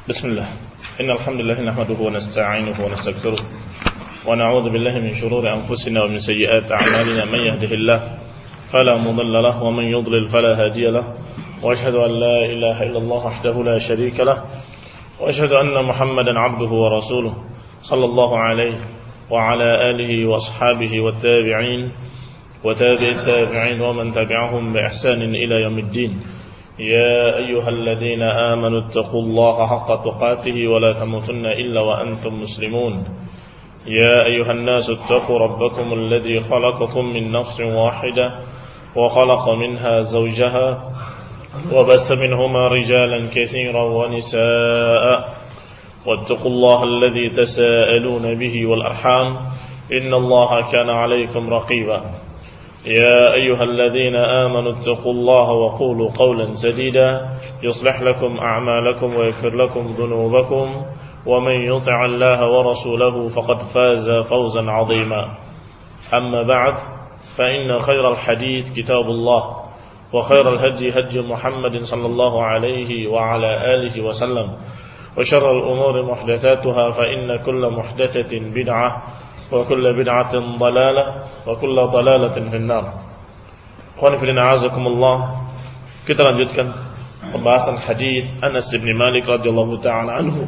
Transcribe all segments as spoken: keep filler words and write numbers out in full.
Bismillah. Innal hamdalillah nahmaduhu wa nasta'inuhu wa nastaghfiruh wa na'udzu billahi min shururi anfusina wa min sayyiati a'malina man yahdihillahu fala mudilla lahu wa man yudlil fala hadiya lahu wa ashhadu an la ilaha illallah wahdahu la sharika lahu wa ashhadu anna Muhammadan 'abduhu wa rasuluh sallallahu alaihi wa ala alihi wa ashabihi wat tabi'in wa tabi'it tabi'in wa man tabi'ahum bi ihsanin ila yaumiddin. يا أيها الذين آمنوا اتقوا الله حق تقاته ولا تموتن إلا وأنتم مسلمون يا أيها الناس اتقوا ربكم الذي خلقكم من نفس واحدة وخلق منها زوجها وبث منهما رجالا كثيرا ونساء واتقوا الله الذي تساءلون به والأرحام إن الله كان عليكم رقيبا يا أيها الذين آمنوا اتقوا الله وقولوا قولا سديدا يصلح لكم أعمالكم ويغفر لكم ذنوبكم ومن يطع الله ورسوله فقد فاز فوزا عظيما أما بعد فإن خير الحديث كتاب الله وخير الهدي هدي محمد صلى الله عليه وعلى آله وسلم وشر الأمور محدثاتها فإن كل محدثة بدعة وكل بدعة ضلالة وكل ضلالة في النار. Ikhwani fillah a'azakumullah. Kita lanjutkan pembahasan hadis Anas bin Malik radhiyallahu ta'ala anhu.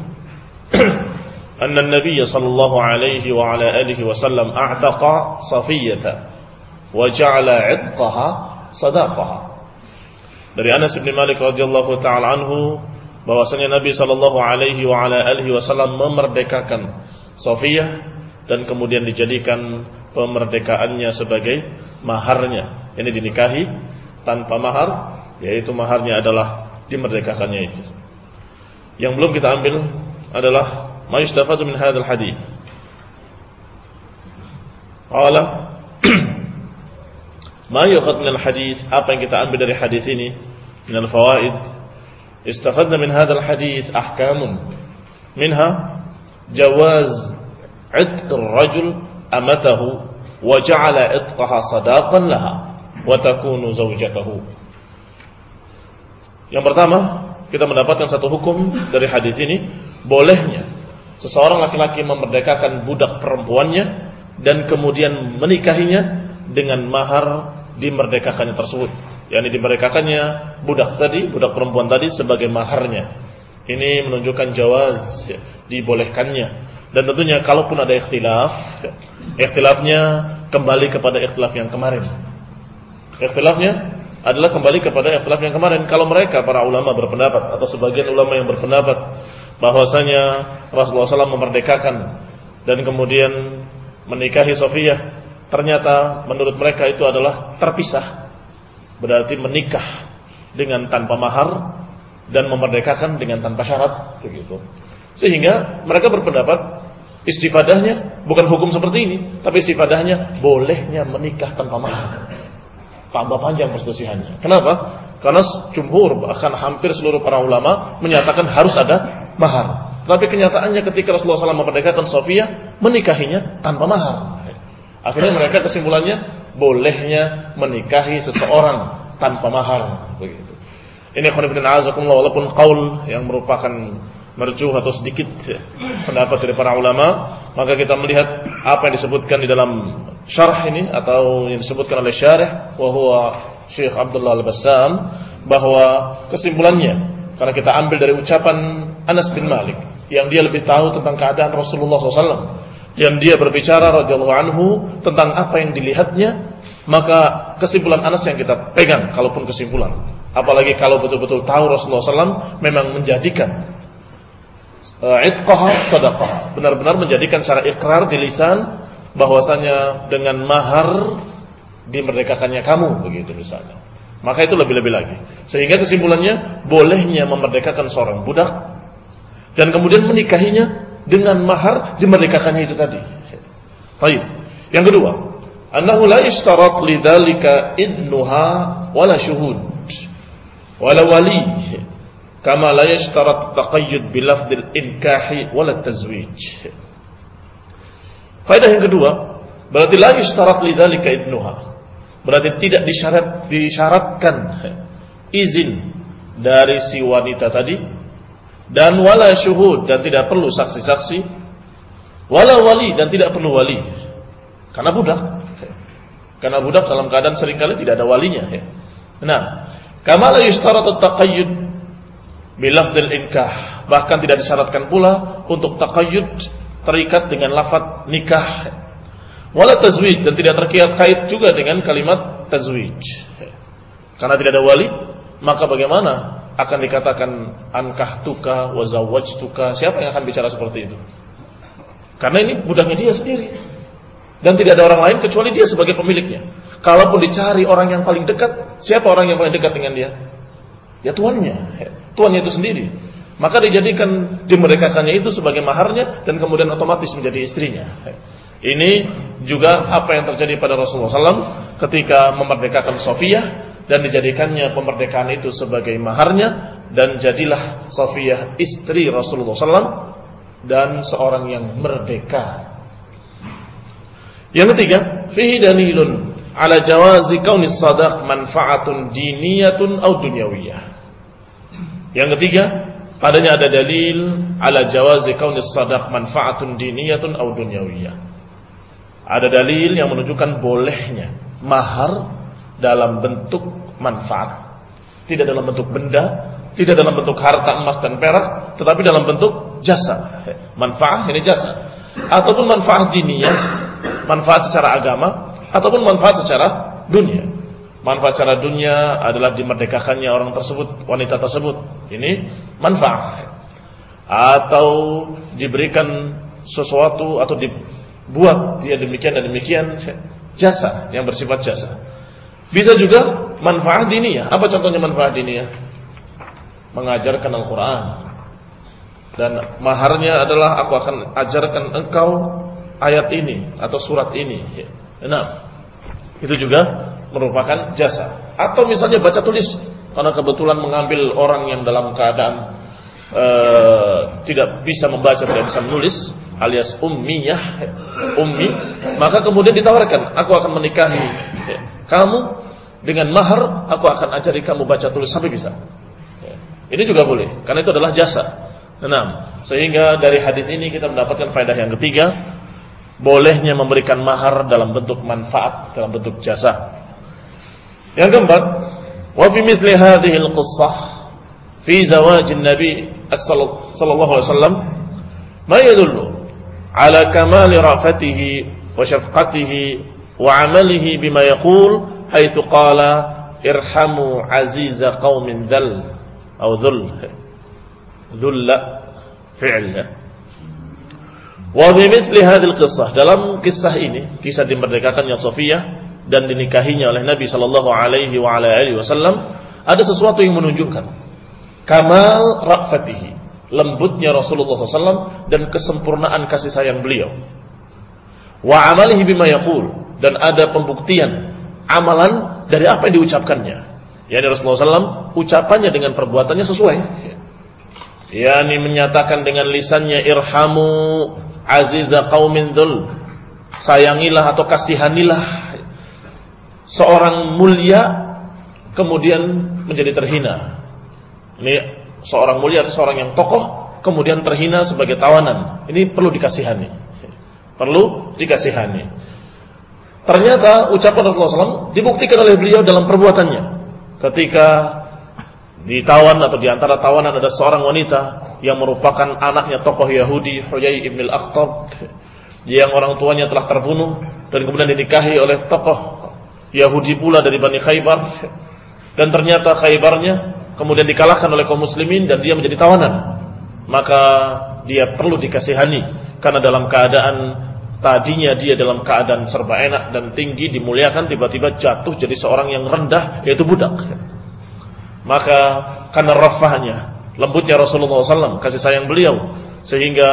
Anna an-nabiy sallallahu alaihi wa ala alihi wasallam a'taqa Safiyyah wa ja'ala 'itqaha sadaqaha. Dari Anas bin Malik radhiyallahu ta'ala anhu bahwasanya Nabi sallallahu alaihi wa ala alihi wasallam memerdekakan Safiyyah dan kemudian dijadikan pemerdekaannya sebagai maharnya. Ini dinikahi tanpa mahar, yaitu maharnya adalah dimerdekakannya itu. Yang belum kita ambil adalah ma yustafadu min hadzal hadis. Qala ma yu'khadhu min al-hadis, apa yang kita ambil dari hadis ini? Min al-fawaid. Istafadna min hadzal hadis ahkamun. Minha jawaz عتق الرجل أمته وجعل عتقها صداقا لها وتكون زوجته. Yang pertama, kita mendapatkan satu hukum dari hadis ini, bolehnya seseorang laki-laki memerdekakan budak perempuannya dan kemudian menikahinya dengan mahar dimerdekakannya tersebut. yakni dimerdekakannya budak tadi, budak perempuan tadi sebagai maharnya. Ini menunjukkan jawaz, dibolehkannya. Dan tentunya kalaupun ada ikhtilaf, ikhtilafnya kembali kepada ikhtilaf yang kemarin. Ikhtilafnya adalah kembali kepada ikhtilaf yang kemarin. Kalau mereka para ulama berpendapat, atau sebagian ulama yang berpendapat bahwasanya Rasulullah shallallahu alaihi wasallam memerdekakan dan kemudian menikahi Safiyyah, ternyata menurut mereka itu adalah terpisah, berarti menikah dengan tanpa mahar dan memerdekakan dengan tanpa syarat, begitu. Sehingga mereka berpendapat istifadahnya bukan hukum seperti ini, tapi istifadahnya bolehnya menikah tanpa mahar. Tambah panjang perselisihannya. Kenapa? Karena jumhur, bahkan hampir seluruh para ulama menyatakan harus ada mahar. Tapi kenyataannya ketika Rasulullah shallallahu alaihi wasallam memerdekakan Safiyyah, menikahinya tanpa mahar. Akhirnya mereka kesimpulannya bolehnya menikahi seseorang tanpa mahar. Begitu. Ini khonibun azakumullah, walaupun qaul yang merupakan merjuh atau sedikit pendapat dari para ulama, maka kita melihat apa yang disebutkan di dalam syarah ini atau yang disebutkan oleh syarih wa huwa Syekh Abdullah Al-Bassam, bahwa kesimpulannya karena kita ambil dari ucapan Anas bin Malik yang dia lebih tahu tentang keadaan Rasulullah shallallahu alaihi wasallam, yang dia berbicara radhiyallahu anhu tentang apa yang dilihatnya, maka kesimpulan Anas yang kita pegang kalaupun kesimpulan, apalagi kalau betul-betul tahu Rasulullah shallallahu alaihi wasallam memang menjadikan itqaha sadaqah, benar-benar menjadikan secara ikrar di lisan bahwasanya dengan mahar dimerdekakannya kamu, begitu misalnya. Maka itu lebih-lebih lagi. Sehingga kesimpulannya bolehnya memerdekakan seorang budak dan kemudian menikahinya dengan mahar dimerdekakannya itu tadi. Baik. Yang kedua, annahu la yashtarat lidzalika idnuha wala syuhud wala wali. Kama la yashtarat taqayyud bilafdil inkahi wala tazwij. Faedah yang kedua, berarti la yashtarat lidzalika idnuha. Berarti tidak disyarat disyaratkan izin dari si wanita tadi Dan wala syuhud, dan tidak perlu saksi-saksi. Wala wali, dan tidak perlu wali. Karena budak. Karena budak dalam keadaan seringkali tidak ada walinya. Nah, kama la yushtaratu taqayyud bilafdil inkah. Bahkan tidak disyaratkan pula untuk taqayyud terikat dengan lafaz nikah. Wala tazwij, dan tidak terkait juga dengan kalimat tazwij. Karena tidak ada wali, maka bagaimana akan dikatakan ankahtuka wa zawwajtuka? Siapa yang akan bicara seperti itu? Karena ini budaknya dia sendiri, dan tidak ada orang lain kecuali dia sebagai pemiliknya. Kalaupun dicari orang yang paling dekat, siapa orang yang paling dekat dengan dia? Ya tuannya, tuannya itu sendiri. Maka dijadikan, dimerdekakannya itu sebagai maharnya, dan kemudian otomatis menjadi istrinya. Ini juga apa yang terjadi pada Rasulullah shallallahu alaihi wasallam ketika memerdekakan Safiyah, dan dijadikannya pemmerdekaan itu sebagai maharnya, dan jadilah Safiyah istri Rasulullah shallallahu alaihi wasallam dan seorang yang merdeka. Yang ketiga, fihi dalilun ala jawazi kaunis sadaq manfaatun diniyatun au dunyawiyah. Yang ketiga, padanya ada dalil ala jawazi kaunis sadaq manfaatun diniyatun au dunyawiyah. Ada dalil yang menunjukkan bolehnya mahar dalam bentuk manfaat, tidak dalam bentuk benda, tidak dalam bentuk harta emas dan perak, tetapi dalam bentuk jasa. Manfaat ini jasa, ataupun manfaat diniyah, manfaat secara agama, ataupun manfaat secara dunia. Manfaat secara dunia adalah dimerdekakannya orang tersebut, wanita tersebut, ini manfaat. Atau diberikan sesuatu, atau dibuat dia demikian dan demikian, jasa yang bersifat jasa. Bisa juga manfaat diniyah. Apa contohnya manfaat diniyah? Mengajarkan Al-Quran, dan maharnya adalah aku akan ajarkan engkau ayat ini atau surat ini. Nah, itu juga merupakan jasa. Atau misalnya baca tulis, karena kebetulan mengambil orang yang dalam keadaan uh, tidak bisa membaca, tidak bisa menulis, alias ummiyah, ummi, maka kemudian ditawarkan, aku akan menikahi kamu dengan mahar, aku akan ajari kamu baca tulis sampai bisa. Ini juga boleh, karena itu adalah jasa. Nah, sehingga dari hadis ini kita mendapatkan faedah yang ketiga, bolehnya memberikan mahar dalam bentuk manfaat, dalam bentuk jasa. Yang keempat, wa fi mithli hadhihi al-qissah fi zawaj an-nabi sallallahu alaihi wasallam ma yadullu ala kamali rafatihi wa shafqatihi wa amalihi bima yaqul haitsu qala irhamu aziza qaumin dhal atau dhul dhulla fi'l. Wa bimithli hadhil qissah, dalam kisah ini, kisah dimerdekakannya Safiyah dan dinikahinya oleh Nabi sallallahu alaihi wa ala alihi wasallam, ada sesuatu yang menunjukkan kamal rafatihi, lembutnya Rasulullah sallallahu alaihi wasallam dan kesempurnaan kasih sayang beliau. Wa amalihi bima yaqul, dan ada pembuktian amalan dari apa yang diucapkannya. Yani Rasulullah sallallahu alaihi wasallam ucapannya dengan perbuatannya sesuai. Yani menyatakan dengan lisannya irhamu aziza qaumin dzul, sayangilah atau kasihanilah seorang mulia kemudian menjadi terhina. Ini seorang mulia atau seorang yang tokoh kemudian terhina sebagai tawanan. Ini perlu dikasihani. Perlu dikasihani. Ternyata ucapan Rasulullah sallallahu alaihi wasallam dibuktikan oleh beliau dalam perbuatannya. Ketika ditawan atau diantara tawanan ada seorang wanita yang merupakan anaknya tokoh Yahudi Huyai ibn al-Akhtab, yang orang tuanya telah terbunuh dan kemudian dinikahi oleh tokoh Yahudi pula dari Bani Khaybar, dan ternyata Khaybarnya kemudian dikalahkan oleh kaum muslimin dan dia menjadi tawanan. Maka dia perlu dikasihani, karena dalam keadaan tadinya dia dalam keadaan serba enak dan tinggi, dimuliakan, tiba-tiba jatuh jadi seorang yang rendah, yaitu budak. Maka karena rafahnya, lembutnya Rasulullah sallallahu alaihi wasallam, kasih sayang beliau, sehingga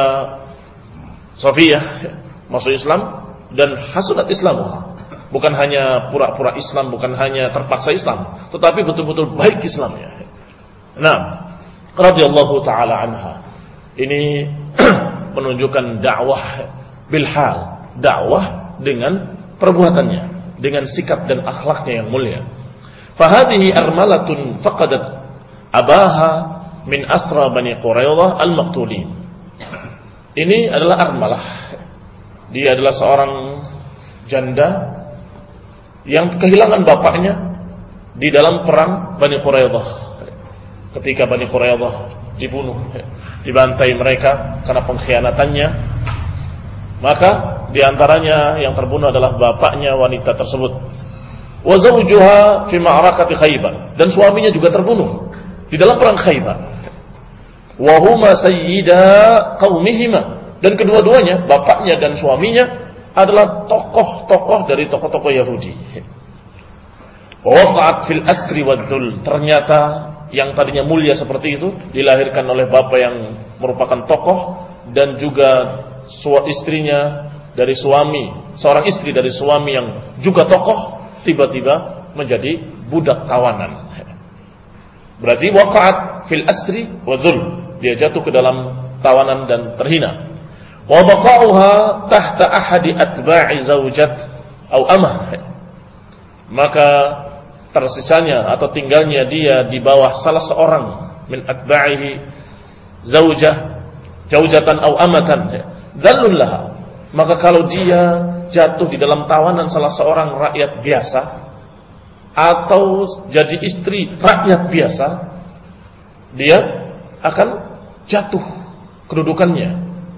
Safiyah masuk Islam dan hasunat Islamuha. Bukan hanya pura-pura Islam, bukan hanya terpaksa Islam, tetapi betul-betul baik Islamnya. Nah, radhiyallahu taala anha. Ini menunjukkan dakwah bilhal, dakwah dengan perbuatannya, dengan sikap dan akhlaknya yang mulia. Fahadihi armalatun faqadat abaha min asra Bani Quraidah al-maqtulin. Ini adalah armalah. Dia adalah seorang janda yang kehilangan bapaknya di dalam perang Bani Quraidah. Ketika Bani Quraidah dibunuh, dibantai mereka karena pengkhianatannya, maka di antaranya yang terbunuh adalah bapaknya wanita tersebut. Wa zawjuha fi ma'rakati Khaybar, dan suaminya juga terbunuh di dalam perang Khaybar. Wa huma sayyida qaumihima, dan kedua-duanya, bapaknya dan suaminya adalah tokoh-tokoh dari tokoh-tokoh Yahudi. Wa waqa'at fil asri wad-dhul, ternyata yang tadinya mulia seperti itu dilahirkan oleh bapak yang merupakan tokoh dan juga istrinya dari suami, seorang istri dari suami yang juga tokoh, tiba-tiba menjadi budak tawanan. Berarti waqa'at fil asri wa dhul, dia jatuh ke dalam tawanan dan terhina. Wa baqa'uha tahta ahadi atba'i zaujat au amah, maka tersisanya atau tinggalnya dia di bawah salah seorang min atba'ihi zaujah zaujatan au amatan dzallun laha. Maka kalau dia jatuh di dalam tawanan salah seorang rakyat biasa atau jadi istri rakyat biasa, dia akan jatuh kedudukannya.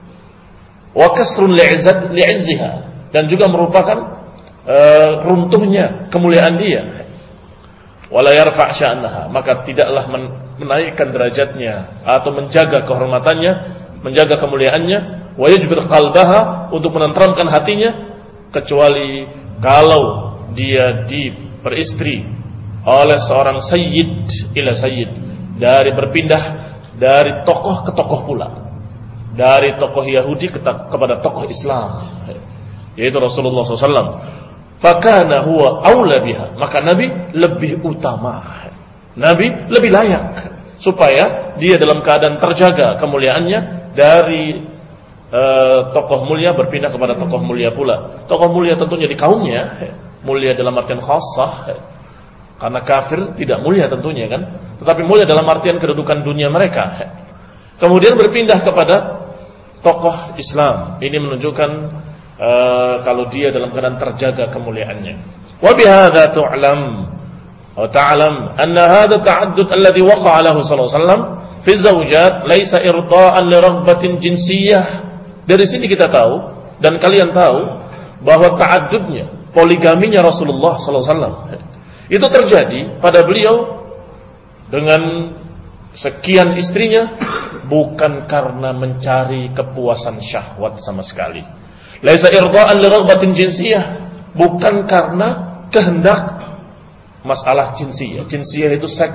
Wa kasrun li'izziha, dan juga merupakan uh, runtuhnya kemuliaan dia. Wala yarfa' sya'naha, maka tidaklah menaikkan derajatnya atau menjaga kehormatannya, menjaga kemuliaannya. Wa yajbir qalbaha, untuk menenteramkan hatinya, kecuali kalau dia diperistri oleh seorang sayyid ila sayyid, dari berpindah dari tokoh ke tokoh pula, dari tokoh Yahudi kepada tokoh Islam, yaitu Rasulullah shallallahu alaihi wasallam. Fakana huwa aula biha, maka Nabi lebih utama, Nabi lebih layak supaya dia dalam keadaan terjaga kemuliaannya dari Uh, tokoh mulia berpindah kepada tokoh mulia pula. Tokoh mulia tentunya di kaumnya, mulia dalam artian khassah, karena kafir tidak mulia tentunya kan, tetapi mulia dalam artian kedudukan dunia mereka. Kemudian berpindah kepada tokoh Islam. Ini menunjukkan uh, kalau dia dalam keadaan terjaga kemuliaannya. Wa bihadza tu'lam wa ta'lam anna hadha ta'addud alladhi waqa'a lahu sallallahu alaihi wasallam fi zawjat laysa irda'an li raghbatin jinsiyah. Dari sini kita tahu, dan kalian tahu, bahwa ta'addudnya, poligaminya Rasulullah sallallahu alaihi wasallam itu terjadi pada beliau dengan sekian istrinya bukan karena mencari kepuasan syahwat sama sekali. Laisa irda'an li raghbatin jinsiyah, bukan karena kehendak masalah jinsiyah. Jinsiyah itu seks,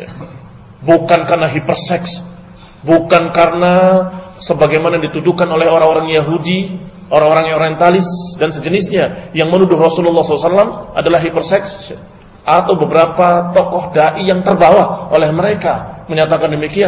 bukan karena hiperseks, bukan karena sebagaimana dituduhkan oleh orang-orang Yahudi, orang-orang yang orientalis dan sejenisnya yang menuduh Rasulullah shallallahu alaihi wasallam adalah hiperseks, atau beberapa tokoh dai yang terbawa oleh mereka menyatakan demikian.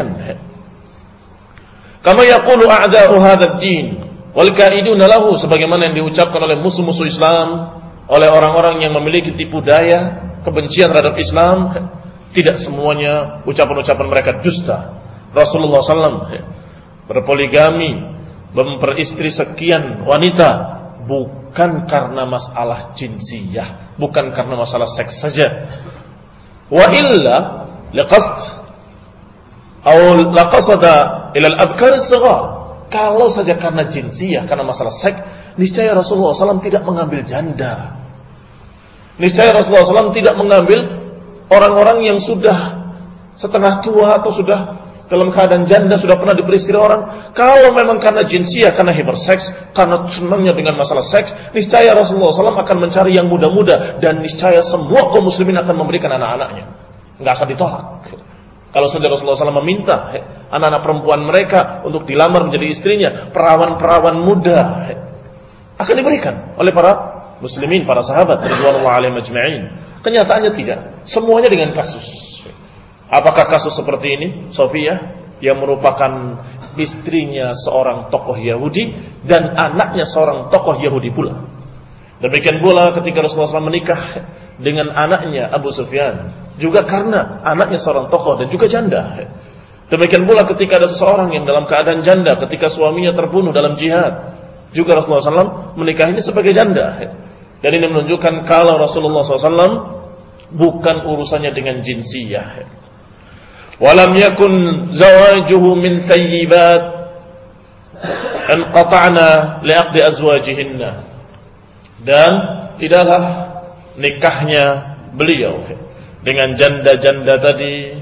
Kama yaqulu a'da'u hadzal din wal ka'iduna lahu, sebagaimana yang diucapkan oleh musuh-musuh Islam, oleh orang-orang yang memiliki tipu daya kebencian terhadap Islam. Tidak semuanya ucapan-ucapan mereka dusta. Rasulullah shallallahu alaihi wasallam berpoligami, memperistri sekian wanita, bukan karena masalah jinsiyah, bukan karena masalah seks saja. Wa illa liqasd atau laqasada ila al-abkar as-saghar. Kalau saja karena jinsiyah, karena masalah seks, niscaya Rasulullah shallallahu alaihi wasallam tidak mengambil janda. Niscaya Rasulullah shallallahu alaihi wasallam tidak mengambil orang-orang yang sudah setengah tua atau sudah dalam keadaan janda, sudah pernah diperistri orang. Kalau memang karena jinsiyah, karena hiperseks, karena senangnya dengan masalah seks, niscaya Rasulullah shallallahu alaihi wasallam akan mencari yang muda-muda, dan niscaya semua kaum muslimin akan memberikan anak-anaknya, nggak akan ditolak. Kalau saja Rasulullah shallallahu alaihi wasallam meminta anak-anak perempuan mereka untuk dilamar menjadi istrinya, perawan-perawan muda, akan diberikan oleh para muslimin, para sahabat radhiyallahu alaihim ajma'in. Kenyataannya tidak, semuanya dengan kasus. Apakah kasus seperti ini, Sofia, yang merupakan istrinya seorang tokoh Yahudi dan anaknya seorang tokoh Yahudi pula. Demikian pula ketika Rasulullah shallallahu alaihi wasallam menikah dengan anaknya Abu Sufyan, juga karena anaknya seorang tokoh dan juga janda. Demikian pula ketika ada seseorang yang dalam keadaan janda ketika suaminya terbunuh dalam jihad, juga Rasulullah shallallahu alaihi wasallam menikahinya sebagai janda. Dan ini menunjukkan kalau Rasulullah shallallahu alaihi wasallam bukan urusannya dengan jinsiyah. Walam yakun zawajuhu min thayyibat anqata'na li'aqdi azwajihinna. Dan tidaklah nikahnya beliau dengan janda-janda tadi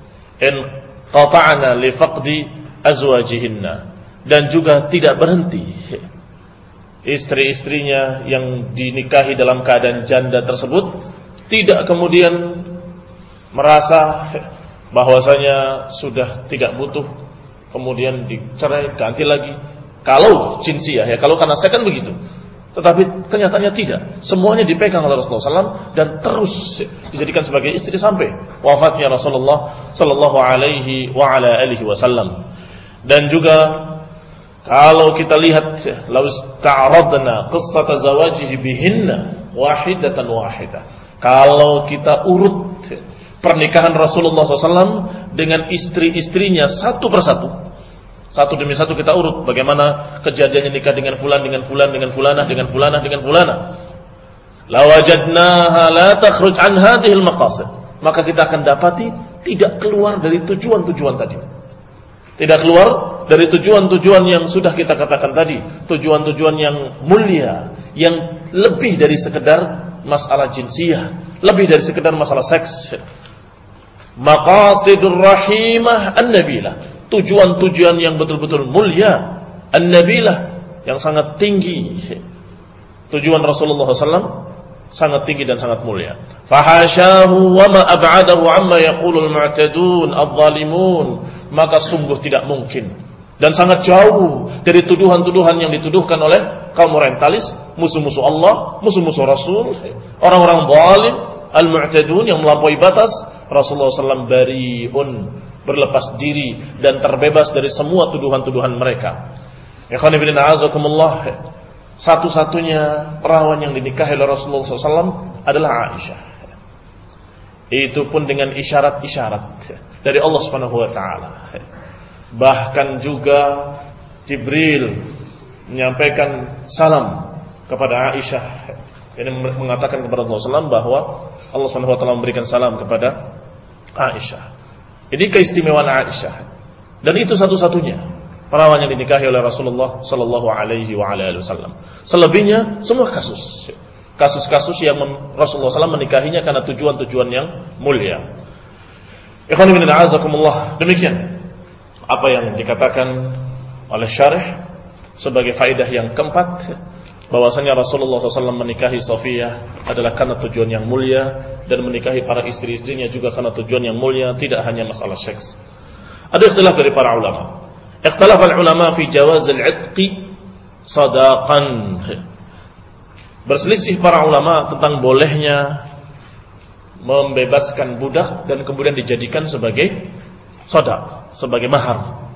anqata'na li faqdi azwajihinna, dan juga tidak berhenti istri-istrinya yang dinikahi dalam keadaan janda tersebut tidak kemudian merasa bahwasanya sudah tidak butuh kemudian dicerai ganti lagi. Kalau jinsiyah ya, kalau karena saya kan begitu. Tetapi kenyataannya tidak. Semuanya dipegang oleh Rasulullah shallallahu alaihi wasallam dan terus dijadikan sebagai istri sampai wafatnya Rasulullah sallallahu alaihi wa ala alihi wasallam. Dan juga kalau kita lihat law ta'aradna qissata zawajihi bihinna wahidatan wahidah. Kalau kita urut pernikahan Rasulullah shallallahu alaihi wasallam dengan istri-istrinya satu persatu, satu demi satu kita urut bagaimana kejadiannya nikah dengan fulan, dengan fulan, dengan fulanah, dengan fulanah, dengan fulanah. La wajadnaha la takhruj an hadhihi al-maqasid. Maka kita akan dapati tidak keluar dari tujuan-tujuan tadi. Tidak keluar dari tujuan-tujuan yang sudah kita katakan tadi, tujuan-tujuan yang mulia, yang lebih dari sekedar masalah jinsiyah, lebih dari sekedar masalah seks. Maqasidur rahimah an-nabilah, tujuan-tujuan yang betul-betul mulia, an-nabilah, yang sangat tinggi. Tujuan Rasulullah shallallahu alaihi wasallam sangat tinggi dan sangat mulia. Fahasyahu wa ma ab'adahu amma yaqulul mu'tadun adh-dhalimun. Maka sungguh tidak mungkin dan sangat jauh dari tuduhan-tuduhan yang dituduhkan oleh kaum orientalis, musuh-musuh Allah, musuh-musuh Rasul, orang-orang zalim, al-mu'tadun yang melampaui batas. Rasulullah shallallahu alaihi wasallam bari'un, berlepas diri dan terbebas dari semua tuduhan-tuduhan mereka. Ikhwan fillah a'azakumullah, satu-satunya perawan yang dinikahi oleh Rasulullah shallallahu alaihi wasallam adalah Aisyah. Itu pun dengan isyarat-isyarat dari Allah Subhanahu wa taala. Bahkan juga Jibril menyampaikan salam kepada Aisyah. Ini mengatakan kepada Rasulullah shallallahu alaihi wasallam bahwa Allah Subhanahu wa taala memberikan salam kepada Aisyah. Ini keistimewaan Aisyah. Dan itu satu-satunya perawan yang dinikahi oleh Rasulullah sallallahu alaihi wasallam. Selebihnya semua kasus. Kasus-kasus yang Rasulullah shallallahu alaihi wasallam menikahinya karena tujuan-tujuan yang mulia. Ikhwan fillah a'azakumullah. Demikian apa yang dikatakan oleh syarih sebagai faedah yang keempat, bahwasanya Rasulullah shallallahu alaihi wasallam menikahi Safiyah adalah karena tujuan yang mulia, dan menikahi para istri-istrinya juga karena tujuan yang mulia, tidak hanya masalah seks. Ada ikhtilaf dari para ulama. Ikhtilaf al-ulama fi jawaz al-'itqi sadaqan. Berselisih para ulama tentang bolehnya membebaskan budak dan kemudian dijadikan sebagai sadaq, sebagai mahar.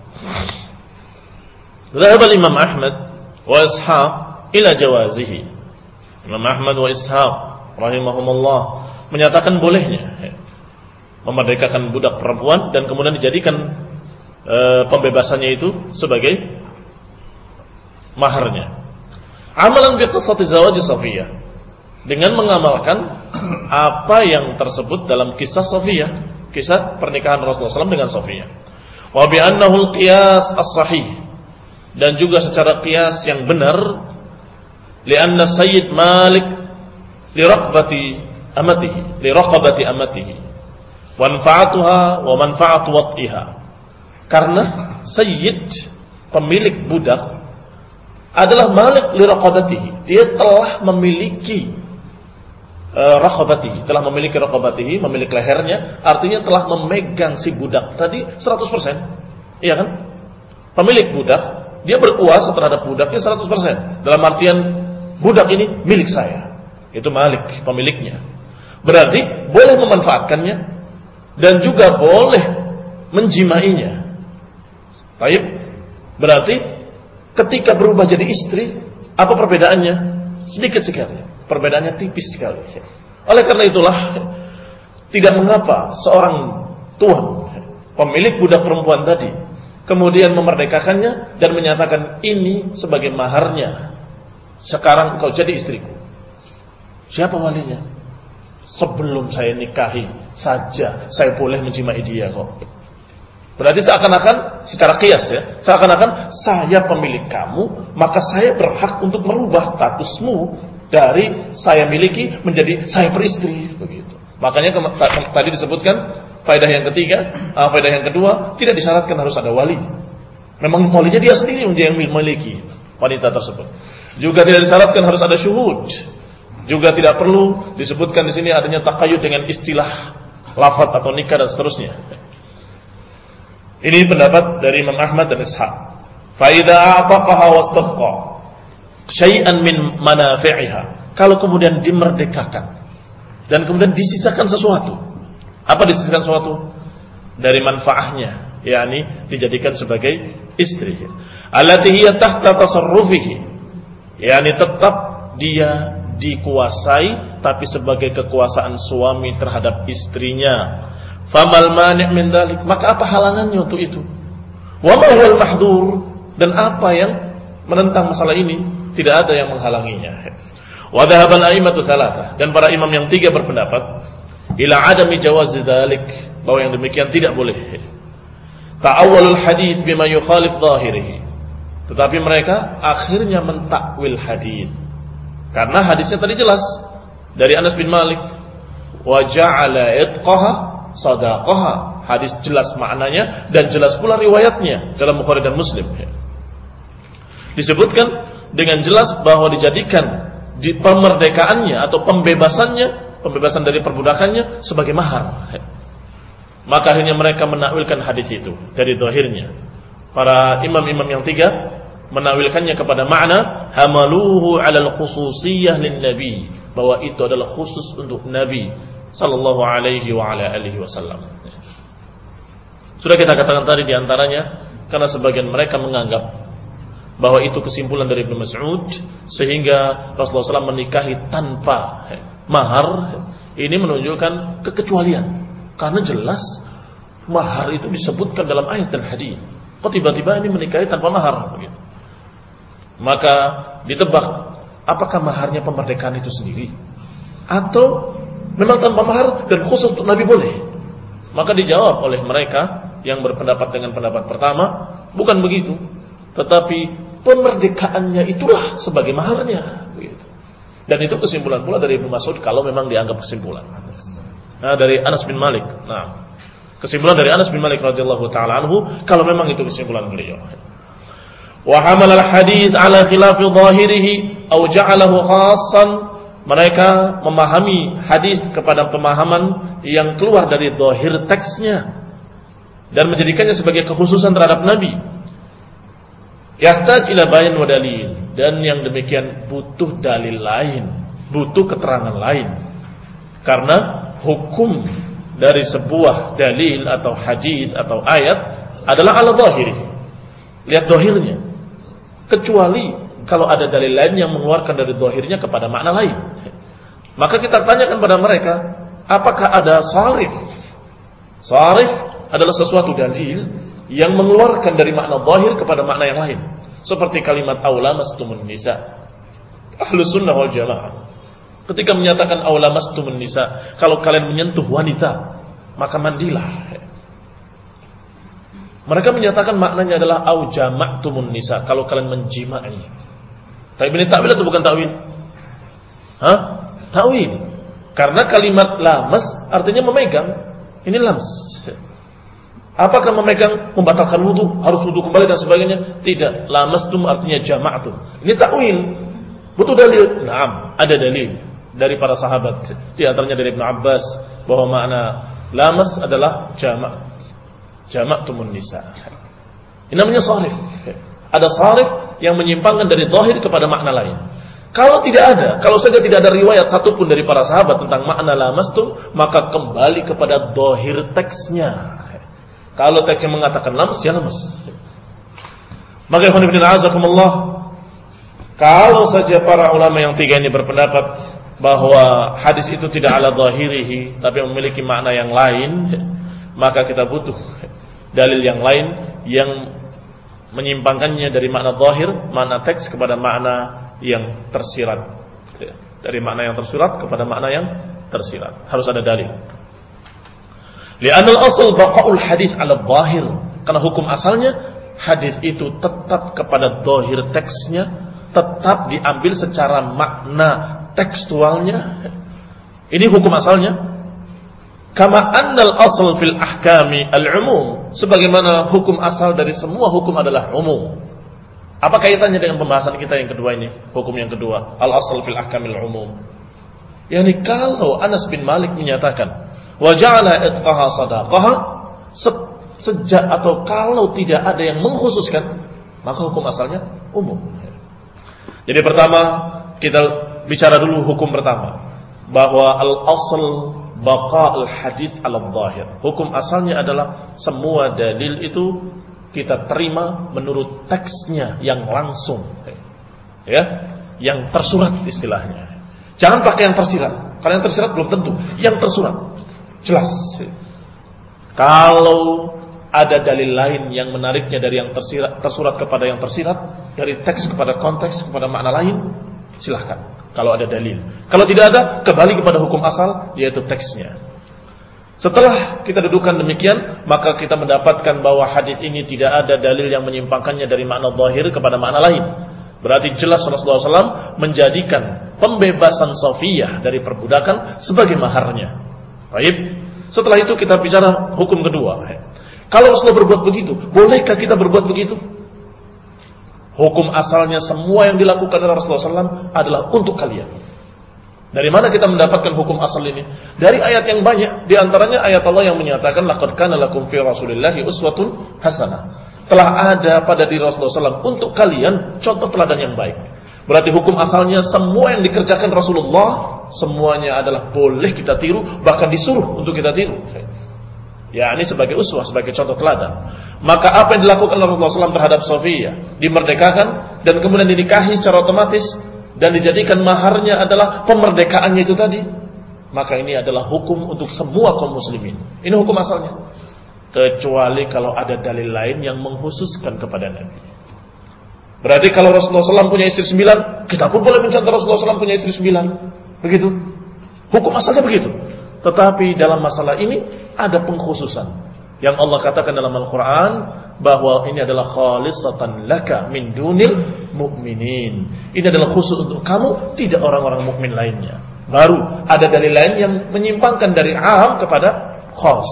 Dhahaba Imam Ahmad wa Ishaq ila jawazihi. Imam Ahmad wa Ishaq rahimahumullah menyatakan bolehnya memerdekakan budak perempuan dan kemudian dijadikan e, pembebasannya itu sebagai maharnya. Amalan bi qissati zawaj Safiyah, dengan mengamalkan apa yang tersebut dalam kisah Safiyah, kisah pernikahan Rasulullah shallallahu alaihi wasallam dengan Safiyah. Wa bi annahu al-qiyas as-sahih, dan juga secara qiyas yang benar, li'anna sayyid malik li raqabati amatihi, li raqabati amatihi, wa manfaatuha wa manfaatu wat'iha. Karena sayyid, pemilik budak, adalah malik li raqabatihi, dia telah memiliki uh, raqabatihi, telah memiliki raqabatihi, memiliki lehernya, artinya telah memegang si budak tadi seratus persen. Iya kan? Pemilik budak, dia berkuasa terhadap budaknya seratus persen. Dalam artian budak ini milik saya. Itu malik, pemiliknya. Berarti boleh memanfaatkannya dan juga boleh menjimainya. Baik. Berarti ketika berubah jadi istri, apa perbedaannya? Sedikit sekali. Perbedaannya tipis sekali. Oleh karena itulah tidak mengapa seorang tuan, pemilik budak perempuan tadi, kemudian memerdekakannya dan menyatakan ini sebagai maharnya. Sekarang engkau jadi istriku. Siapa walinya? Sebelum saya nikahi saja saya boleh menjimai dia kok. Berarti seakan-akan secara qiyas ya, seakan-akan saya pemilik kamu, maka saya berhak untuk merubah statusmu dari saya miliki menjadi saya beristri, begitu. Makanya ke- ke- tadi disebutkan faedah yang ketiga, uh, faedah yang kedua, tidak disyaratkan harus ada wali. Memang walinya dia sendiri yang memiliki wanita tersebut. Juga tidak disyaratkan harus ada syuhud. Juga tidak perlu disebutkan di sini adanya taqayyud dengan istilah lafaz atau nikah dan seterusnya. Ini pendapat dari Imam Ahmad dan Ishaq. Fa idza a'taqaha wastaqqa syai'an min manafi'iha. Kalau kemudian dimerdekakan dan kemudian disisakan sesuatu. Apa disisakan sesuatu? Dari manfaatnya, yakni dijadikan sebagai istri. Allati hiya tahta tasarrufihi. Yakni tetap dia dikuasai tapi sebagai kekuasaan suami terhadap istrinya. Famal mani' min dzalik, maka apa halangannya untuk itu? Wa ma huwal mahdhur, dan apa yang menentang masalah ini? Tidak ada yang menghalanginya. Wa dhahaba al-a'immatu tsalatsa, dan para imam yang tiga berpendapat ila adami jawaz dzalik, bahwa yang demikian tidak boleh. Ta'awwalul hadis bima yukhalif dhahirihi, tetapi mereka akhirnya mentakwil hadis. Karena hadisnya tadi jelas dari Anas bin Malik, wa ja'ala itqaha sadaqaha. Hadis jelas maknanya dan jelas pula riwayatnya dalam Bukhari dan Muslim. Disebutkan dengan jelas bahwa dijadikan di pemerdekaannya atau pembebasannya, pembebasan dari perbudakannya sebagai mahar. Maka akhirnya mereka menakwilkan hadis itu dari zahirnya. Para imam-imam yang tiga menakwilkannya kepada makna hamaluhu 'alal khususiyyah lin nabi, bahwa itu adalah khusus untuk Nabi sallallahu alaihi wa ala alihi wasallam. Sudah kita katakan tadi di antaranya karena sebagian mereka menganggap bahwa itu kesimpulan dari Ibnu Mas'ud, sehingga Rasulullah shallallahu alaihi wasallam menikahi tanpa mahar. Ini menunjukkan kekecualian, karena jelas mahar itu disebutkan dalam ayat dan hadis. Kok tiba-tiba ini menikahi tanpa mahar begitu? Maka ditebak apakah maharnya pemerdekaan itu sendiri atau memang tanpa mahar dan khusus untuk Nabi boleh? Maka dijawab oleh mereka yang berpendapat dengan pendapat pertama, bukan begitu, tetapi pemerdekaannya itulah sebagai maharnya begitu. Dan itu kesimpulan pula dari Ibnu Mas'ud kalau memang dianggap kesimpulan. Nah, dari Anas bin Malik. Nah, kesimpulan dari Anas bin Malik radhiyallahu taala anhu kalau memang itu kesimpulan beliau. Wa hamala al-hadits ala khilafi dhahirihi aw ja'alahu khassan. Mereka memahami hadis kepada pemahaman yang keluar dari zahir teksnya dan menjadikannya sebagai kekhususan terhadap Nabi. Yahtaj ila bayan wa dalil, dan yang demikian butuh dalil lain, butuh keterangan lain. Karena hukum dari sebuah dalil atau hadis atau ayat adalah ala zahiri. Lihat zahirnya. Kecuali kalau ada dalil lain yang mengeluarkan dari zahirnya kepada makna lain. Maka kita tanyakan pada mereka, apakah ada sarif? Sarif adalah sesuatu dalil yang mengeluarkan dari makna zahir kepada makna yang lain. Seperti kalimat aulamastumun nisa. Ahlus sunnah wal jamaah ketika menyatakan aulamastumun nisa, kalau kalian menyentuh wanita, maka mandilah. Mereka menyatakan maknanya adalah au jama'tumun nisa, kalau kalian menjimai. Tapi ini takwil atau bukan takwil? Hah? Takwil. Karena kalimat lamas artinya memegang. Ini lams. Apakah memegang membatalkan wudu, harus wudu kembali dan sebagainya? Tidak. Lamastum artinya jama'tu. Ini takwil. Butuh dalil. Naam, ada dalil dari para sahabat. Di antaranya dari Ibnu Abbas bahwa makna lamas adalah jama'. Jama'tumun nisa. Ini namanya sharif. Ada sharif yang menyimpangkan dari zahir kepada makna lain. Kalau tidak ada, kalau saja tidak ada riwayat satupun dari para sahabat tentang makna lamastum, maka kembali kepada zahir teksnya. Kalau teksnya mengatakan lamas, ya lamas. Maka ikhwan fillah azakumullah, kalau saja para ulama yang tiga ini berpendapat bahwa hadis itu tidak ala zahirihi tapi memiliki makna yang lain, maka kita butuh dalil yang lain yang menyimpangkannya dari makna zahir, makna teks kepada makna yang tersirat, dari makna yang tersurat kepada makna yang tersirat. Harus ada dalil. Li'anal asal baqa'ul hadis 'ala zahir, karena hukum asalnya hadis itu tetap kepada zahir teksnya, tetap diambil secara makna tekstualnya. Ini hukum asalnya. Kama annal asal fil ahkami al-umum, sebagaimana hukum asal dari semua hukum adalah umum. Apa kaitannya dengan pembahasan kita yang kedua ini? Hukum yang kedua, al-asal fil ahkamil umum. Yani kalau Anas bin Malik menyatakan wa ja'ala itqaha sadaqaha, sejak atau kalau tidak ada yang mengkhususkan, maka hukum asalnya umum. Jadi pertama kita bicara dulu hukum pertama, bahwa al-asal baqa al-hadis al-zahir. Hukum asalnya adalah semua dalil itu kita terima menurut teksnya yang langsung, ya, yang tersurat istilahnya. Jangan pakai yang tersirat. Kalau yang tersirat belum tentu. Yang tersurat jelas. Kalau ada dalil lain yang menariknya dari yang tersirat, tersurat kepada yang tersirat, dari teks kepada konteks kepada makna lain, silahkan. Kalau ada dalil. Kalau tidak ada, kembali kepada hukum asal, yaitu teksnya. Setelah kita dudukan demikian, maka kita mendapatkan bahwa hadis ini tidak ada dalil yang menyimpangkannya dari makna zahir kepada makna lain. Berarti jelas Rasulullah shallallahu alaihi wasallam menjadikan pembebasan Safiyah dari perbudakan sebagai maharnya. Baik. Setelah itu kita bicara hukum kedua. Kalau Rasulullah berbuat begitu, bolehkah kita berbuat begitu? Hukum asalnya semua yang dilakukan oleh Rasulullah shallallahu alaihi wasallam adalah untuk kalian. Dari mana kita mendapatkan hukum asal ini? Dari ayat yang banyak. Di antaranya ayat Allah yang menyatakan laqad kana lakum fi Rasulillahi uswatun hasanah. Telah ada pada diri Rasulullah shallallahu alaihi wasallam untuk kalian contoh teladan yang baik. Berarti hukum asalnya semua yang dikerjakan Rasulullah semuanya adalah boleh kita tiru, bahkan disuruh untuk kita tiru. Ya, ini sebagai uswah, sebagai contoh teladan. Maka apa yang dilakukan Rasulullah shallallahu alaihi wasallam terhadap Safiyah, dimerdekakan dan kemudian dinikahi secara otomatis dan dijadikan maharnya adalah pemerdekaannya itu tadi, maka ini adalah hukum untuk semua kaum muslimin. Ini hukum asalnya. Kecuali kalau ada dalil lain yang mengkhususkan kepada Nabi. Berarti kalau Rasulullah shallallahu alaihi wasallam punya istri sembilan, kita pun boleh mencontoh Rasulullah shallallahu alaihi wasallam punya istri sembilan. Begitu. Hukum asalnya begitu. Tetapi dalam masalah ini ada pengkhususan. Yang Allah katakan dalam Al-Quran bahwa ini adalah khalisatan laka min dunil mu'minin. Ini adalah khusus untuk kamu, tidak orang-orang mukmin lainnya. Baru ada dalil lain yang menyimpangkan dari am kepada khas.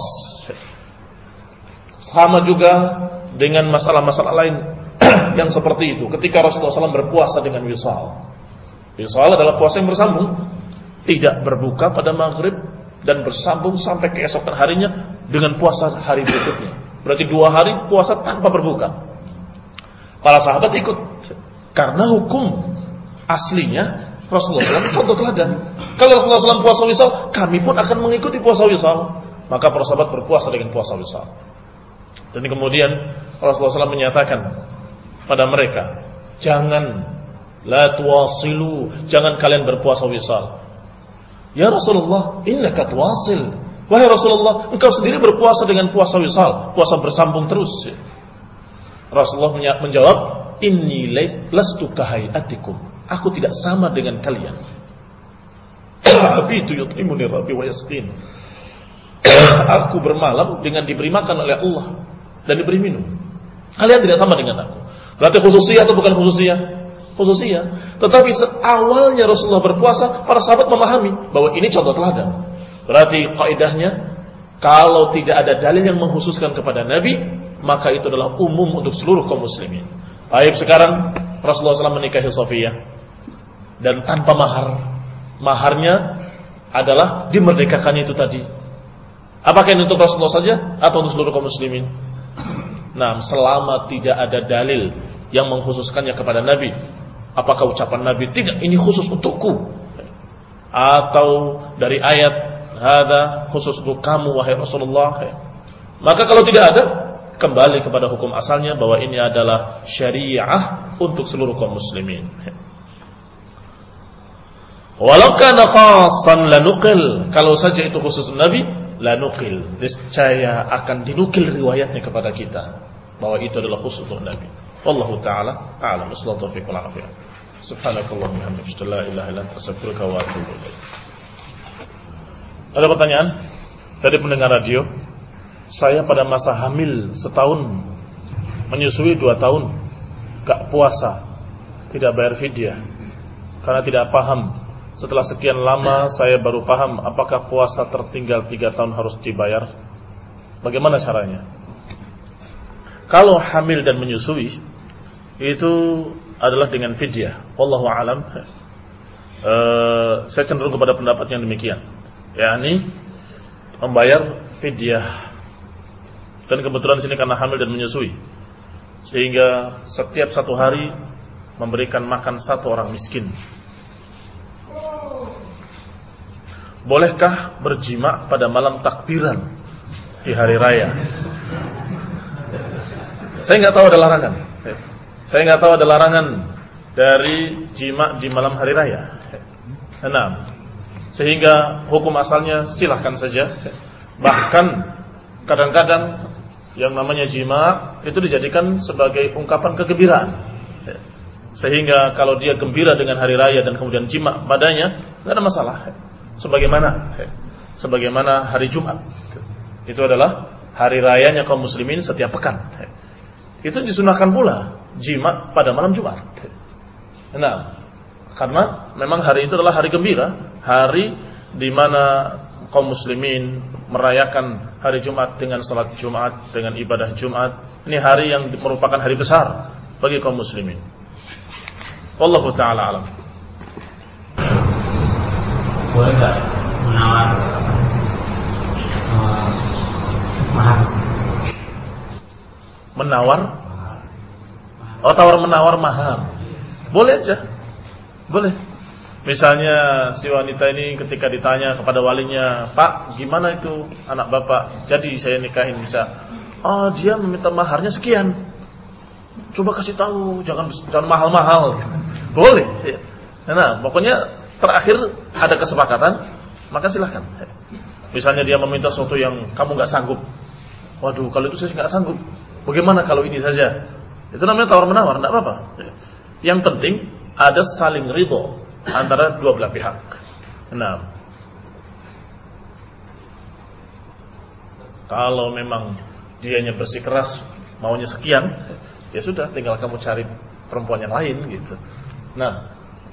Sama juga dengan masalah-masalah lain yang seperti itu. Ketika Rasulullah shallallahu alaihi wasallam berpuasa dengan wisal. Wisal adalah puasa yang bersambung, tidak berbuka pada maghrib dan bersambung sampai keesokan harinya dengan puasa hari berikutnya. Berarti dua hari puasa tanpa berbuka. Para sahabat ikut karena hukum aslinya Rasulullah shallallahu alaihi wasallam contoh teladan. Kalau Rasulullah shallallahu alaihi wasallam puasa wisal, kami pun akan mengikuti puasa wisal. Maka para sahabat berpuasa dengan puasa wisal. Dan kemudian Rasulullah shallallahu alaihi wasallam menyatakan pada mereka, jangan la tuwasilu, jangan kalian berpuasa wisal. Ya Rasulullah, innaka tuwasil. Wahai Rasulullah, engkau sendiri berpuasa dengan puasa wisal, puasa bersambung terus. Rasulullah menjawab, inni lastu kahayatikum. Aku tidak sama dengan kalian. Tapi itu yut'imuni rabbi wa yasqin. Aku bermalam dengan diberi makan oleh Allah dan diberi minum. Kalian tidak sama dengan aku. Berarti khususiyah atau bukan khususiyah? Khususiyah. Tetapi awalnya Rasulullah berpuasa, para sahabat memahami bahwa ini contoh teladan. Berarti kaidahnya, kalau tidak ada dalil yang mengkhususkan kepada Nabi, maka itu adalah umum untuk seluruh kaum muslimin. Baik, sekarang Rasulullah shallallahu alaihi wasallam menikahi Safiyah dan tanpa mahar. Maharnya adalah dimerdekakannya itu tadi. Apakah ini untuk Rasulullah saja atau untuk seluruh kaum muslimin? Nah, selama tidak ada dalil yang mengkhususkannya kepada Nabi, apakah ucapan Nabi tidak ini khusus untukku, atau dari ayat hada khusus untuk kamu wahai Rasulullah, maka kalau tidak ada, kembali kepada hukum asalnya bahwa ini adalah syariah untuk seluruh kaum muslimin. Walau kana khassan lanuqil, kalau saja itu khusus Nabi, la nuqil, niscaya akan dinukil riwayatnya kepada kita bahwa itu adalah khusus untuk Nabi. Wallahu taala a'lam. Wassalatu taufiq wal afiyah. Subhanakallahumma wa bihamdika, la ilaha illa anta, astaghfiruka wa atubu ilaik. Ada pertanyaan dari pendengar radio. Saya pada masa hamil setahun, menyusui dua tahun, gak puasa, tidak bayar fidyah karena tidak paham. Setelah sekian lama saya baru paham apakah puasa tertinggal tiga tahun harus dibayar. Bagaimana caranya? Kalau hamil dan menyusui itu adalah dengan fidyah. Wallahu a'lam. E, saya cenderung kepada pendapat yang demikian, yakni membayar fidyah. Dan kebetulan di sini karena hamil dan menyusui, sehingga setiap satu hari memberikan makan satu orang miskin. Bolehkah berjima pada malam takbiran di hari raya? Saya nggak tahu ada larangan. Saya nggak tahu ada larangan dari jima di malam hari raya. Enam. Sehingga hukum asalnya silahkan saja. Bahkan kadang-kadang yang namanya jima itu dijadikan sebagai ungkapan kegembiraan. Sehingga kalau dia gembira dengan hari raya dan kemudian jima padanya, tidak ada masalah. Sebagaimana sebagaimana hari Jumat. Itu adalah hari rayanya kaum muslimin setiap pekan. Itu disunahkan pula jima pada malam Jumat. Nah, karena memang hari itu adalah hari gembira, hari di mana kaum muslimin merayakan hari Jumat dengan salat Jumat, dengan ibadah Jumat. Ini hari yang merupakan hari besar bagi kaum muslimin. Wallahu ta'ala alam. Boleh tak menawar uh, mahar? Menawar? Oh, tawar menawar mahar. Boleh aja. Boleh. Misalnya si wanita ini ketika ditanya kepada walinya, "Pak, gimana itu anak bapak? Jadi saya nikahin bisa." "Oh, dia meminta maharnya sekian." "Coba kasih tahu, jangan jangan mahal-mahal." Boleh. Nah, pokoknya terakhir ada kesepakatan, maka silahkan. Misalnya dia meminta sesuatu yang kamu nggak sanggup. "Waduh, kalau itu saya nggak sanggup. Bagaimana kalau ini saja?" Itu namanya tawar menawar, tidak apa-apa. Yang penting ada saling ridho antara dua belah pihak. Nah, kalau memang dianya bersikeras maunya sekian, ya sudah, tinggal kamu cari perempuan yang lain gitu. Nah,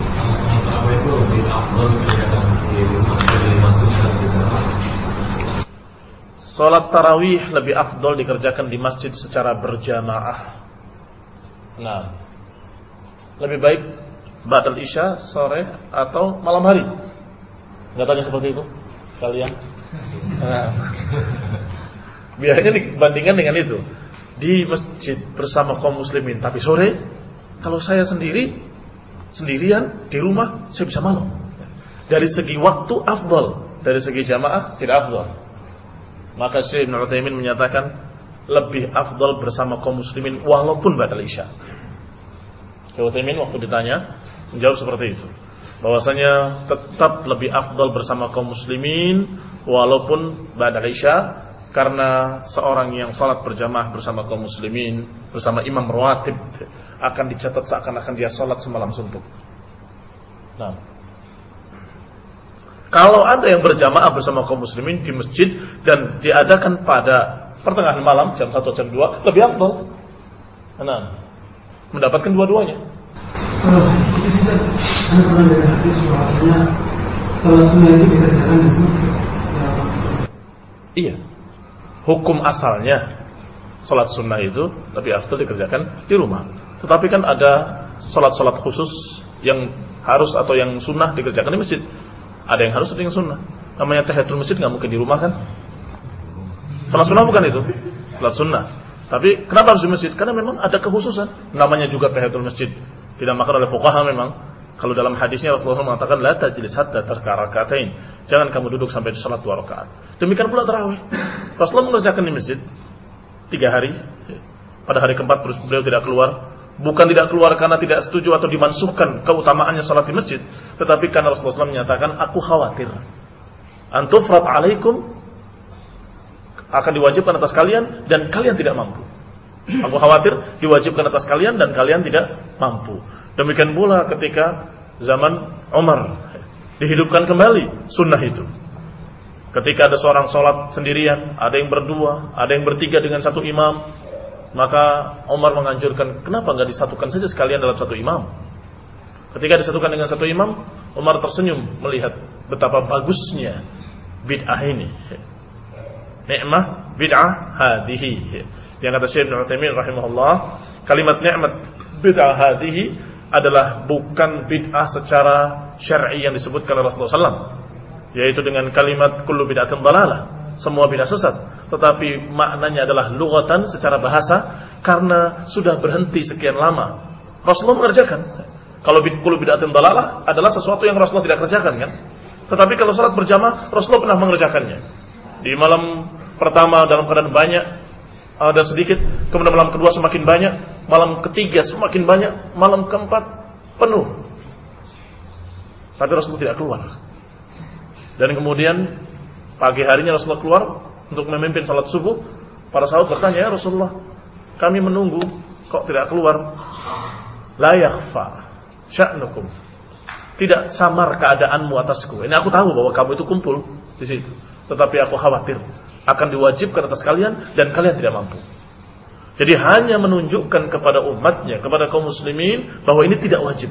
salat tarawih lebih afdol dikerjakan di masjid secara berjamaah. Nah, lebih baik ba'dal isya, sore atau malam hari? Nggak tanya seperti itu kalian? Nah, biasanya dibandingkan dengan itu di masjid bersama kaum muslimin, tapi sore kalau saya sendiri sendirian di rumah saya bisa malam. Dari segi waktu afdal, dari segi jamaah tidak afdal. Maka Syekh Ibnu Utsaimin menyatakan lebih afdal bersama kaum muslimin walaupun ba'dal isya. Syekh Utsaimin waktu ditanya menjawab seperti itu, bahwasanya tetap lebih afdal bersama kaum muslimin walaupun ba'dal isya, karena seorang yang salat berjamaah bersama kaum muslimin bersama imam rawatib akan dicatat seakan-akan dia salat semalam suntuk. Nah, kalau ada yang berjamaah bersama kaum muslimin di masjid dan diadakan pada pertengahan malam jam satu jam dua, lebih afdal. Nah, mendapatkan dua-duanya. Iya. Hukum asalnya salat sunnah itu lebih afdal dikerjakan di rumah. Tetapi kan ada salat-salat khusus yang harus atau yang sunnah dikerjakan di masjid. Ada yang harus, ada yang sunnah. Namanya tahiyatul masjid nggak mungkin di rumah kan? Salat sunnah bukan itu, salat sunnah. Tapi kenapa harus di masjid? Karena memang ada kekhususan. Namanya juga tahiyatul masjid. Tidak makan oleh fuqaha memang. Kalau dalam hadisnya Rasulullah mengatakan la tajlis hatta tarka rakaatain. Jangan kamu duduk sampai salat dua rakaat. Demikian pula tarawih. Rasulullah mengerjakan di masjid tiga hari. Pada hari keempat beliau tidak keluar. Bukan tidak keluar karena tidak setuju atau dimansuhkan keutamaannya salat di masjid, tetapi karena Rasulullah menyatakan, aku khawatir antufrat alaikum akan diwajibkan atas kalian dan kalian tidak mampu. Aku khawatir diwajibkan atas kalian dan kalian tidak mampu. Demikian pula ketika zaman Umar dihidupkan kembali sunnah itu. Ketika ada seorang sholat sendirian, ada yang berdua, ada yang bertiga dengan satu imam, maka Umar menganjurkan, kenapa nggak disatukan saja sekalian dalam satu imam? Ketika disatukan dengan satu imam, Umar tersenyum melihat betapa bagusnya bid'ah ini. Ni'mah bid'ah hadihi. Yang kata Syekh Ibnu Utsaimin rahimahullah, kalimat ni'mat bid'ah hadihi adalah bukan bid'ah secara syar'i yang disebutkan oleh Rasulullah sallallahu alaihi wasallam, yaitu dengan kalimat kullu bid'atin dhalalah, semua bid'ah sesat, tetapi maknanya adalah lughatan secara bahasa, karena sudah berhenti sekian lama Rasulullah mengerjakan. Kalau kullu bid'atin dhalalah adalah sesuatu yang Rasulullah tidak kerjakan kan? Tetapi kalau salat berjamaah Rasulullah pernah mengerjakannya. Di malam pertama dalam keadaan banyak ada sedikit, kemudian malam kedua semakin banyak, malam ketiga semakin banyak, malam keempat penuh. Tapi Rasulullah tidak keluar. Dan kemudian pagi harinya Rasulullah keluar untuk memimpin salat subuh. Para sahabat bertanya, ya Rasulullah, kami menunggu kok tidak keluar. La yakhfa sya'nukum, tidak samar keadaanmu atasku. Ini aku tahu bahwa kamu itu kumpul di situ, tetapi aku khawatir akan diwajibkan atas kalian dan kalian tidak mampu. Jadi hanya menunjukkan kepada umatnya, kepada kaum muslimin bahwa ini tidak wajib,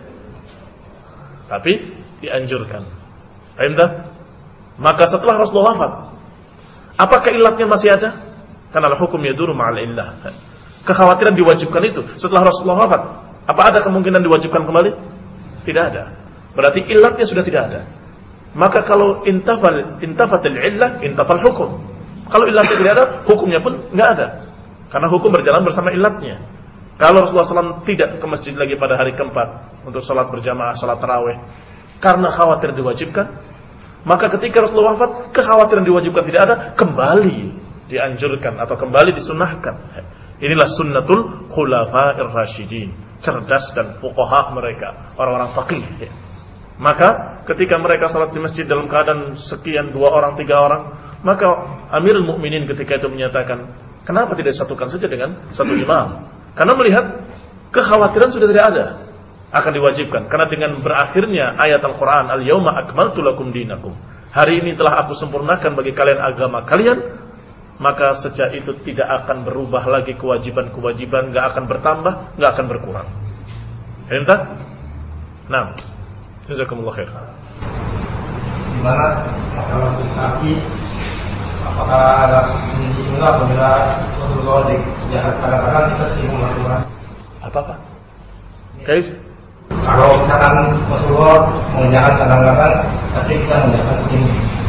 tapi dianjurkan. Paham? Maka setelah Rasulullah wafat, apakah ilatnya masih ada? Karena al-hukum yaduru ma'al illah. Kekhawatiran diwajibkan itu setelah Rasulullah wafat, apa ada kemungkinan diwajibkan kembali? Tidak ada. Berarti ilatnya sudah tidak ada. Maka kalau intafal intafatil illah, intafal hukum. Kalau ilatnya tidak ada, hukumnya pun enggak ada. Karena hukum berjalan bersama ilatnya. Kalau Rasulullah shallallahu alaihi wasallam tidak ke masjid lagi pada hari keempat untuk salat berjamaah, salat tarawih, karena khawatir diwajibkan, maka ketika Rasulullah wafat, kekhawatiran diwajibkan tidak ada, kembali dianjurkan atau kembali disunahkan. Inilah sunnatul khulafa'ir rasyidin, cerdas dan fuqaha mereka, orang-orang faqih. Maka ketika mereka salat di masjid dalam keadaan sekian, dua orang, tiga orang, maka Amirul Mukminin ketika itu menyatakan, kenapa tidak disatukan saja dengan satu imam? Karena melihat kekhawatiran sudah tidak ada, akan diwajibkan. Karena dengan berakhirnya ayat Al-Quran, Al-Yawma akmaltu lakum dinakum, hari ini telah aku sempurnakan bagi kalian agama kalian, maka sejak itu tidak akan berubah lagi kewajiban-kewajiban, gak akan bertambah, gak akan berkurang. Entah? Nah, jazakumullah khair. Gimana masalah kaki? Apakah ada juga apabila Rasulullah dijahat katakan kita singgung Rasulullah? Apa-apa? Guys, kalau misalkan Rasulullah menjahat kadang-kadang, tapi kita menjahat ini.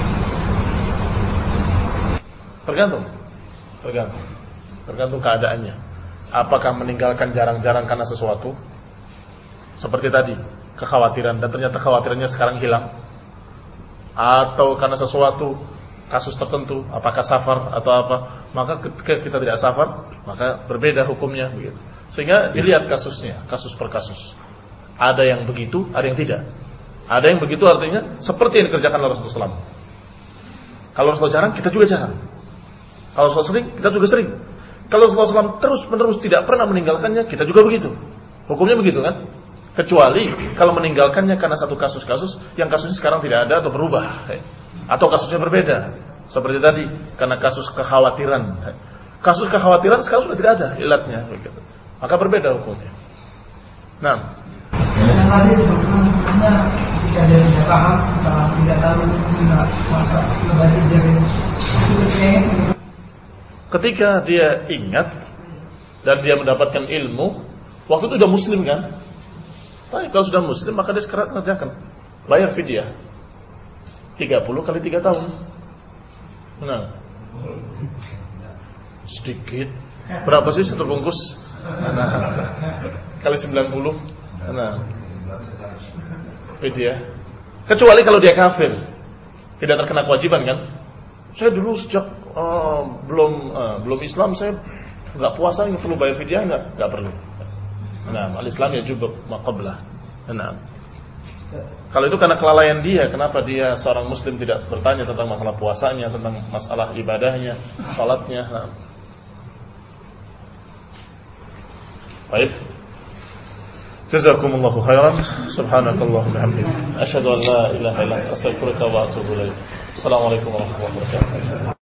Tergantung, tergantung, tergantung keadaannya. Apakah meninggalkan jarang-jarang karena sesuatu, seperti tadi, kekhawatiran, dan ternyata kekhawatirannya sekarang hilang, atau karena sesuatu kasus tertentu, apakah safar atau apa, maka ketika kita tidak safar, maka berbeda hukumnya, begitu. Sehingga dilihat kasusnya, kasus per kasus. Ada yang begitu, ada yang tidak. Ada yang begitu artinya seperti yang dikerjakan oleh Rasulullah shallallahu alaihi wasallam. Kalau Rasulullah jarang, kita juga jarang. Kalau Rasulullah sering, kita juga sering. Kalau Rasulullah shallallahu alaihi wasallam terus menerus tidak pernah meninggalkannya, kita juga begitu. Hukumnya begitu kan? Kecuali kalau meninggalkannya karena satu kasus-kasus yang kasusnya sekarang tidak ada atau berubah, atau kasusnya berbeda. Seperti tadi, karena kasus kekhawatiran. Kasus kekhawatiran sekarang sudah tidak ada ilatnya, maka berbeda hukumnya. Nah, yang tadi sebetulnya jika dia tidak paham, salah tidak tahu, tidak masa kembali jadi ketika dia ingat dan dia mendapatkan ilmu, waktu itu sudah muslim kan? Tapi kalau sudah muslim maka dia sekarang kerjakan, bayar fidyah tiga puluh kali tiga tahun. Nah, sedikit. Berapa sih satu bungkus? Nah, kali sembilan puluh. Nah, fidyah. Kecuali kalau dia kafir, tidak terkena kewajiban kan? Saya dulu sejak oh, belum uh, belum Islam saya nggak puasa, nggak perlu bayar fidyah, nggak nggak perlu. Nah, al-Islam ya juga maqablah. Nah, Kalau itu karena kelalaian dia, kenapa dia seorang muslim tidak bertanya tentang masalah puasanya, tentang masalah ibadahnya, salatnya. Nah. Baik. Jazakumullahu khairan. Subhanakallahumma wa bihamdika, asyhadu an la ilaha illa anta, astaghfiruka wa atubu ilaik. Assalamualaikum warahmatullahi wabarakatuh.